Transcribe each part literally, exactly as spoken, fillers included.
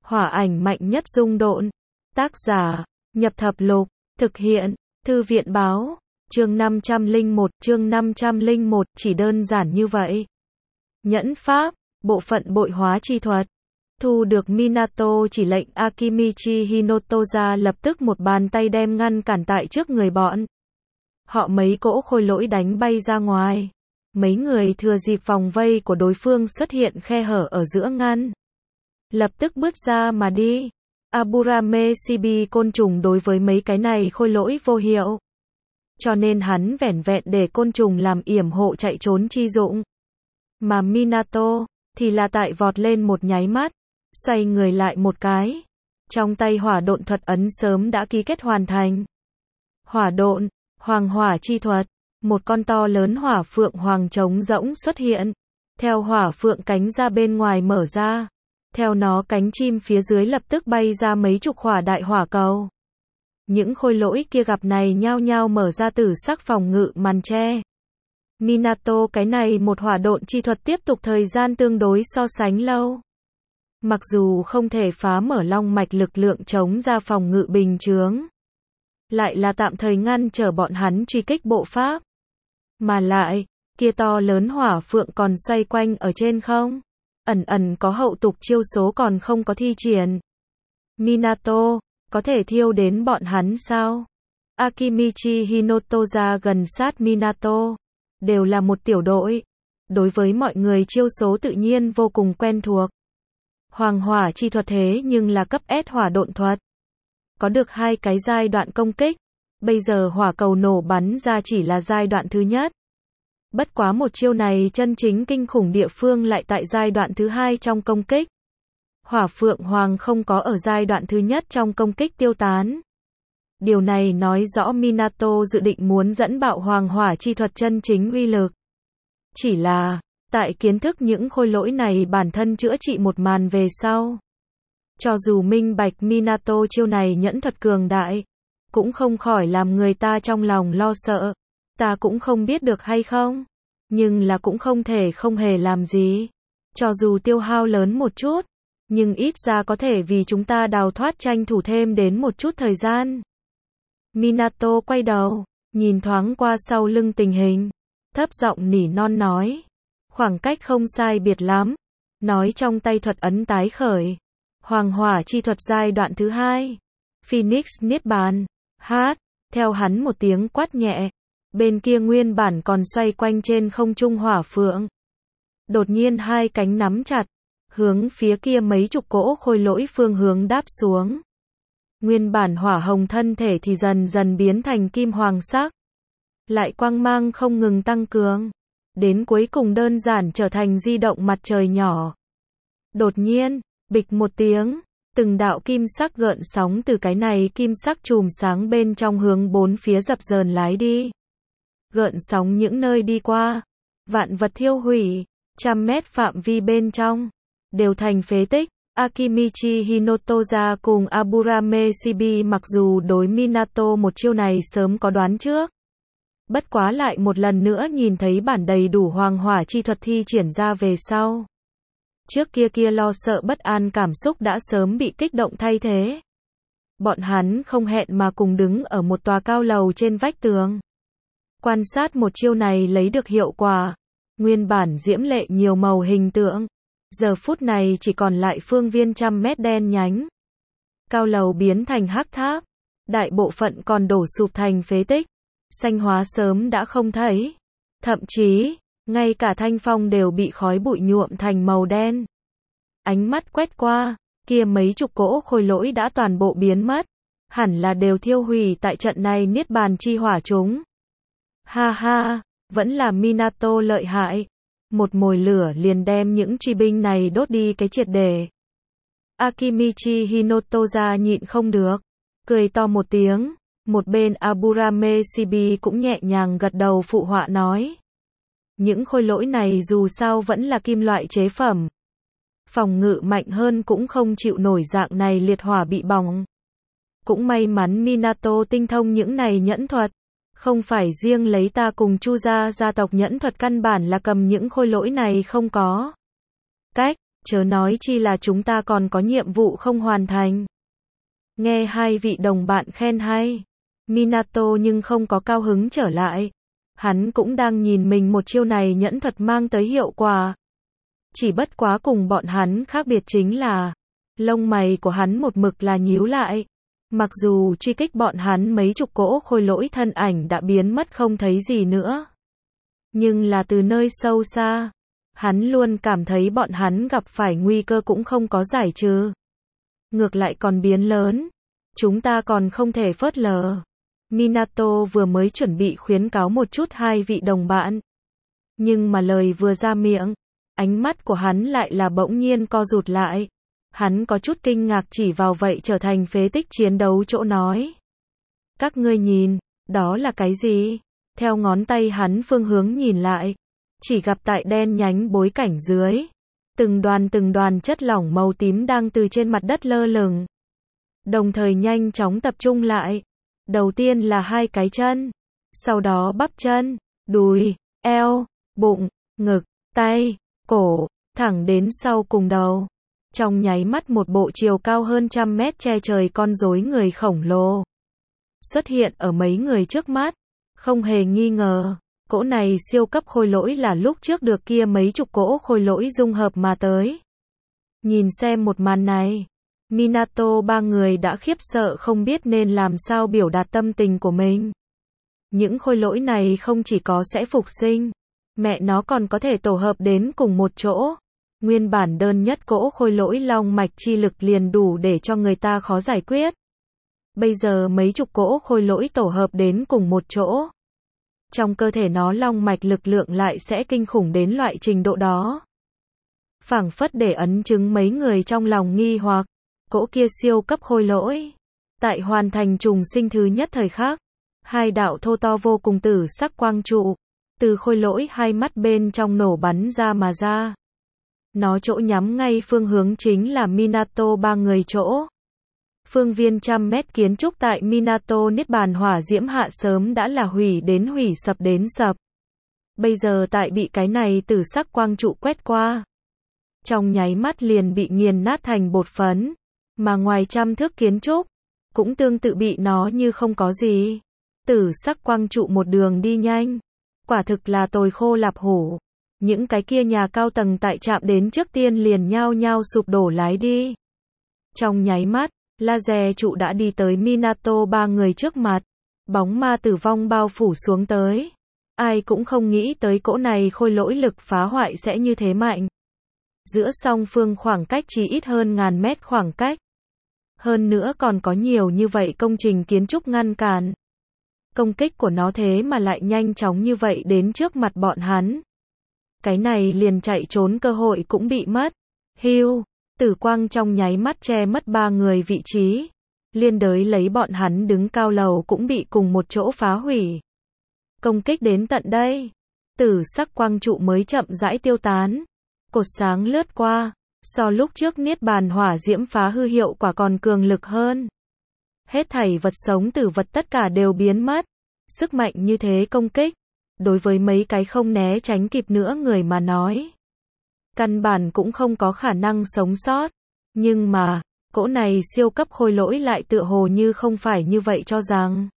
Hỏa ảnh mạnh nhất dung độn. Tác giả, Nhập Thập Lục, thực hiện, Thư viện báo, chương năm trăm lẻ một, chương năm trăm lẻ một, chỉ đơn giản như vậy. Nhẫn pháp, bộ phận bội hóa chi thuật. Thu được Minato chỉ lệnh, Akimichi Hinotozа lập tức một bàn tay đem ngăn cản tại trước người bọn họ, mấy cỗ khôi lỗi đánh bay ra ngoài. Mấy người thừa dịp vòng vây của đối phương xuất hiện khe hở ở giữa ngăn, lập tức bước ra mà đi. Aburame Chibi côn trùng đối với mấy cái này khôi lỗi vô hiệu, cho nên hắn vẻn vẹn để côn trùng làm yểm hộ chạy trốn chi dụng. Mà Minato thì là tại vọt lên một nháy mắt, xoay người lại một cái, trong tay hỏa độn thuật ấn sớm đã ký kết hoàn thành. Hỏa độn, hoàng hỏa chi thuật. Một con to lớn hỏa phượng hoàng trống rỗng xuất hiện, theo hỏa phượng cánh ra bên ngoài mở ra, theo nó cánh chim phía dưới lập tức bay ra mấy chục hỏa đại hỏa cầu. Những khôi lỗi kia gặp này nhao nhao mở ra tử sắc phòng ngự màn che. Minato cái này một hỏa độn chi thuật tiếp tục thời gian tương đối so sánh lâu. Mặc dù không thể phá mở long mạch lực lượng chống ra phòng ngự bình chướng, lại là tạm thời ngăn trở bọn hắn truy kích bộ pháp. Mà lại, kia to lớn hỏa phượng còn xoay quanh ở trên không, ẩn ẩn có hậu tục chiêu số còn không có thi triển. Minato, có thể thiêu đến bọn hắn sao? Akimichi Hinotoza gần sát Minato, đều là một tiểu đội, đối với mọi người chiêu số tự nhiên vô cùng quen thuộc. Hoàng hỏa chi thuật thế nhưng là cấp S hỏa độn thuật, có được hai cái giai đoạn công kích. Bây giờ hỏa cầu nổ bắn ra chỉ là giai đoạn thứ nhất. Bất quá một chiêu này chân chính kinh khủng địa phương lại tại giai đoạn thứ hai trong công kích. Hỏa phượng hoàng không có ở giai đoạn thứ nhất trong công kích tiêu tán. Điều này nói rõ Minato dự định muốn dẫn bạo hoàng hỏa chi thuật chân chính uy lực. Chỉ là, tại kiến thức những khôi lỗi này bản thân chữa trị một màn về sau, cho dù minh bạch Minato chiêu này nhẫn thuật cường đại, cũng không khỏi làm người ta trong lòng lo sợ. Ta cũng không biết được hay không, nhưng là cũng không thể không hề làm gì. Cho dù tiêu hao lớn một chút, nhưng ít ra có thể vì chúng ta đào thoát tranh thủ thêm đến một chút thời gian. Minato quay đầu, nhìn thoáng qua sau lưng tình hình, thấp giọng nỉ non nói. Khoảng cách không sai biệt lắm, nói trong tay thuật ấn tái khởi. Hoàng hỏa chi thuật giai đoạn thứ hai. Phoenix Niết Bàn. Hát, theo hắn một tiếng quát nhẹ, bên kia nguyên bản còn xoay quanh trên không trung hỏa phượng, đột nhiên hai cánh nắm chặt, hướng phía kia mấy chục cỗ khôi lỗi phương hướng đáp xuống. Nguyên bản hỏa hồng thân thể thì dần dần biến thành kim hoàng sắc, lại quang mang không ngừng tăng cường, đến cuối cùng đơn giản trở thành di động mặt trời nhỏ. Đột nhiên, bịch một tiếng, từng đạo kim sắc gợn sóng từ cái này kim sắc chùm sáng bên trong hướng bốn phía dập dờn lái đi. Gợn sóng những nơi đi qua, vạn vật thiêu hủy, trăm mét phạm vi bên trong, đều thành phế tích. Akimichi Hinotoza cùng Aburame Chibi mặc dù đối Minato một chiêu này sớm có đoán trước, bất quá lại một lần nữa nhìn thấy bản đầy đủ hoàng hỏa chi thuật thi triển ra về sau, trước kia kia lo sợ bất an cảm xúc đã sớm bị kích động thay thế. Bọn hắn không hẹn mà cùng đứng ở một tòa cao lầu trên vách tường, quan sát một chiêu này lấy được hiệu quả. Nguyên bản diễm lệ nhiều màu hình tượng, giờ phút này chỉ còn lại phương viên trăm mét đen nhánh. Cao lầu biến thành hắc tháp, đại bộ phận còn đổ sụp thành phế tích, xanh hóa sớm đã không thấy. Thậm chí, ngay cả thanh phong đều bị khói bụi nhuộm thành màu đen. Ánh mắt quét qua, kia mấy chục cỗ khôi lỗi đã toàn bộ biến mất, hẳn là đều thiêu hủy tại trận này niết bàn chi hỏa chúng. Ha ha, vẫn là Minato lợi hại, một mồi lửa liền đem những truy binh này đốt đi cái triệt để. Akimichi Hinotoza nhịn không được, cười to một tiếng, một bên Aburame Chibi cũng nhẹ nhàng gật đầu phụ họa nói. Những khôi lỗi này dù sao vẫn là kim loại chế phẩm, phòng ngự mạnh hơn cũng không chịu nổi dạng này liệt hỏa bị bỏng. Cũng may mắn Minato tinh thông những này nhẫn thuật, không phải riêng lấy ta cùng Chu gia gia tộc nhẫn thuật căn bản là cầm những khôi lỗi này không có cách. chớ nói chi là chúng ta còn có nhiệm vụ không hoàn thành. Nghe hai vị đồng bạn khen hay, Minato nhưng không có cao hứng trở lại. Hắn cũng đang nhìn mình một chiêu này nhẫn thuật mang tới hiệu quả. Chỉ bất quá cùng bọn hắn khác biệt chính là, lông mày của hắn một mực là nhíu lại. Mặc dù truy kích bọn hắn mấy chục cỗ khôi lỗi thân ảnh đã biến mất không thấy gì nữa. Nhưng là từ nơi sâu xa, hắn luôn cảm thấy bọn hắn gặp phải nguy cơ cũng không có giải trừ. Ngược lại còn biến lớn. Chúng ta còn không thể phớt lờ. Minato vừa mới chuẩn bị khuyến cáo một chút hai vị đồng bạn. Nhưng mà lời vừa ra miệng, ánh mắt của hắn lại là bỗng nhiên co rụt lại. Hắn có chút kinh ngạc chỉ vào vậy trở thành phế tích chiến đấu chỗ nói. Các ngươi nhìn, đó là cái gì? Theo ngón tay hắn phương hướng nhìn lại, chỉ gặp tại đen nhánh bối cảnh dưới. Từng đoàn từng đoàn chất lỏng màu tím đang từ trên mặt đất lơ lửng. Đồng thời nhanh chóng tập trung lại. Đầu tiên là hai cái chân, sau đó bắp chân, đùi, eo, bụng, ngực, tay, cổ, thẳng đến sau cùng đầu. Trong nháy mắt một bộ chiều cao hơn trăm mét che trời con rối người khổng lồ xuất hiện ở mấy người trước mắt. Không hề nghi ngờ, cỗ này siêu cấp khôi lỗi là lúc trước được kia mấy chục cỗ khôi lỗi dung hợp mà tới. Nhìn xem một màn này, Minato ba người đã khiếp sợ không biết nên làm sao biểu đạt tâm tình của mình. Những khôi lỗi này không chỉ có sẽ phục sinh, mẹ nó còn có thể tổ hợp đến cùng một chỗ. Nguyên bản đơn nhất cỗ khôi lỗi long mạch chi lực liền đủ để cho người ta khó giải quyết. Bây giờ mấy chục cỗ khôi lỗi tổ hợp đến cùng một chỗ. Trong cơ thể nó long mạch lực lượng lại sẽ kinh khủng đến loại trình độ đó. Phảng phất để ấn chứng mấy người trong lòng nghi hoặc. Cỗ kia siêu cấp khôi lỗi. Tại hoàn thành trùng sinh thứ nhất thời khắc, hai đạo thô to vô cùng tử sắc quang trụ, từ khôi lỗi hai mắt bên trong nổ bắn ra mà ra. Nó chỗ nhắm ngay phương hướng chính là Minato ba người chỗ. Phương viên trăm mét kiến trúc tại Minato Niết Bàn hỏa diễm hạ sớm đã là hủy đến hủy sập đến sập. Bây giờ tại bị cái này tử sắc quang trụ quét qua. Trong nháy mắt liền bị nghiền nát thành bột phấn. Mà ngoài trăm thước kiến trúc, cũng tương tự bị nó như không có gì. Tử sắc quang trụ một đường đi nhanh. Quả thực là tồi khô lạp hủ. Những cái kia nhà cao tầng tại chạm đến trước tiên liền nhao nhao sụp đổ lái đi. Trong nháy mắt, laser trụ đã đi tới Minato ba người trước mặt. Bóng ma tử vong bao phủ xuống tới. Ai cũng không nghĩ tới cỗ này khôi lỗi lực phá hoại sẽ như thế mạnh. Giữa song phương khoảng cách chỉ ít hơn ngàn mét khoảng cách. Hơn nữa còn có nhiều như vậy công trình kiến trúc ngăn cản. Công kích của nó thế mà lại nhanh chóng như vậy đến trước mặt bọn hắn. Cái này liền chạy trốn cơ hội cũng bị mất. Hưu, tử quang trong nháy mắt che mất ba người vị trí. Liên đới lấy bọn hắn đứng cao lầu cũng bị cùng một chỗ phá hủy. Công kích đến tận đây, tử sắc quang trụ mới chậm rãi tiêu tán. Cột sáng lướt qua, so lúc trước Niết Bàn hỏa diễm phá hư hiệu quả còn cường lực hơn. Hết thảy vật sống tử vật tất cả đều biến mất. Sức mạnh như thế công kích, đối với mấy cái không né tránh kịp nữa người mà nói, căn bản cũng không có khả năng sống sót. Nhưng mà, cỗ này siêu cấp khôi lỗi lại tựa hồ như không phải như vậy cho rằng.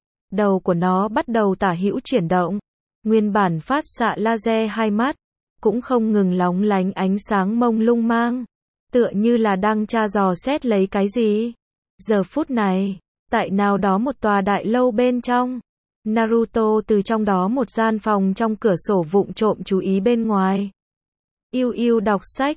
Đầu của nó bắt đầu tả hữu chuyển động. Nguyên bản phát xạ laser hai mắt, cũng không ngừng lóng lánh ánh sáng mông lung mang. Tựa như là đang tra dò xét lấy cái gì. Giờ phút này, tại nào đó một tòa đại lâu bên trong, Naruto từ trong đó một gian phòng trong cửa sổ vụng trộm chú ý bên ngoài. Yêu yêu đọc sách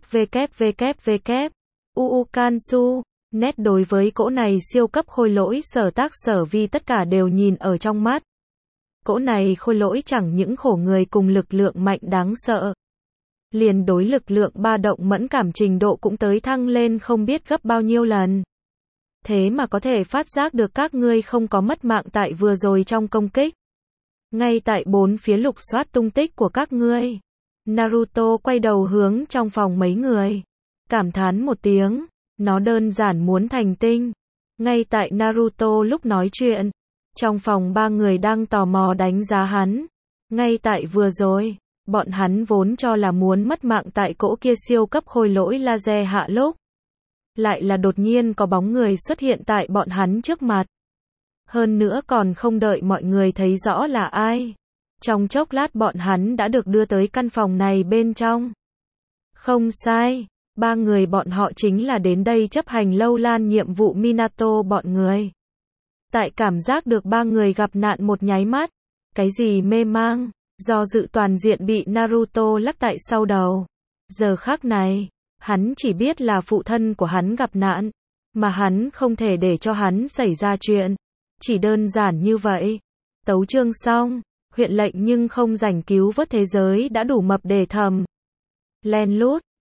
www. Uukansu. Nét đối với cỗ này siêu cấp khôi lỗi sở tác sở vi tất cả đều nhìn ở trong mắt. Cỗ này khôi lỗi chẳng những khổ người cùng lực lượng mạnh đáng sợ. Liền đối lực lượng ba động mẫn cảm trình độ cũng tới thăng lên không biết gấp bao nhiêu lần. Thế mà có thể phát giác được các ngươi không có mất mạng tại vừa rồi trong công kích. Ngay tại bốn phía lục soát tung tích của các ngươi. Naruto quay đầu hướng trong phòng mấy người. Cảm thán một tiếng, nó đơn giản muốn thành tinh. Ngay tại Naruto lúc nói chuyện, trong phòng ba người đang tò mò đánh giá hắn. Ngay tại vừa rồi, Bọn hắn vốn cho là muốn mất mạng tại cỗ kia siêu cấp khôi lỗi laser hạ lúc. Lại là đột nhiên có bóng người xuất hiện tại bọn hắn trước mặt. Hơn nữa còn không đợi mọi người thấy rõ là ai. Trong chốc lát bọn hắn đã được đưa tới căn phòng này bên trong. Không sai, ba người bọn họ chính là đến đây chấp hành lâu lan nhiệm vụ Minato bọn người. Tại cảm giác được ba người gặp nạn một nháy mắt, cái gì mê mang, do dự toàn diện bị Naruto lắc tại sau đầu. Giờ khắc này, hắn chỉ biết là phụ thân của hắn gặp nạn, mà hắn không thể để cho hắn xảy ra chuyện. Chỉ đơn giản như vậy. Tấu chương xong, huyện lệnh nhưng không rảnh cứu vớt thế giới đã đủ mập để thầm. Len lút,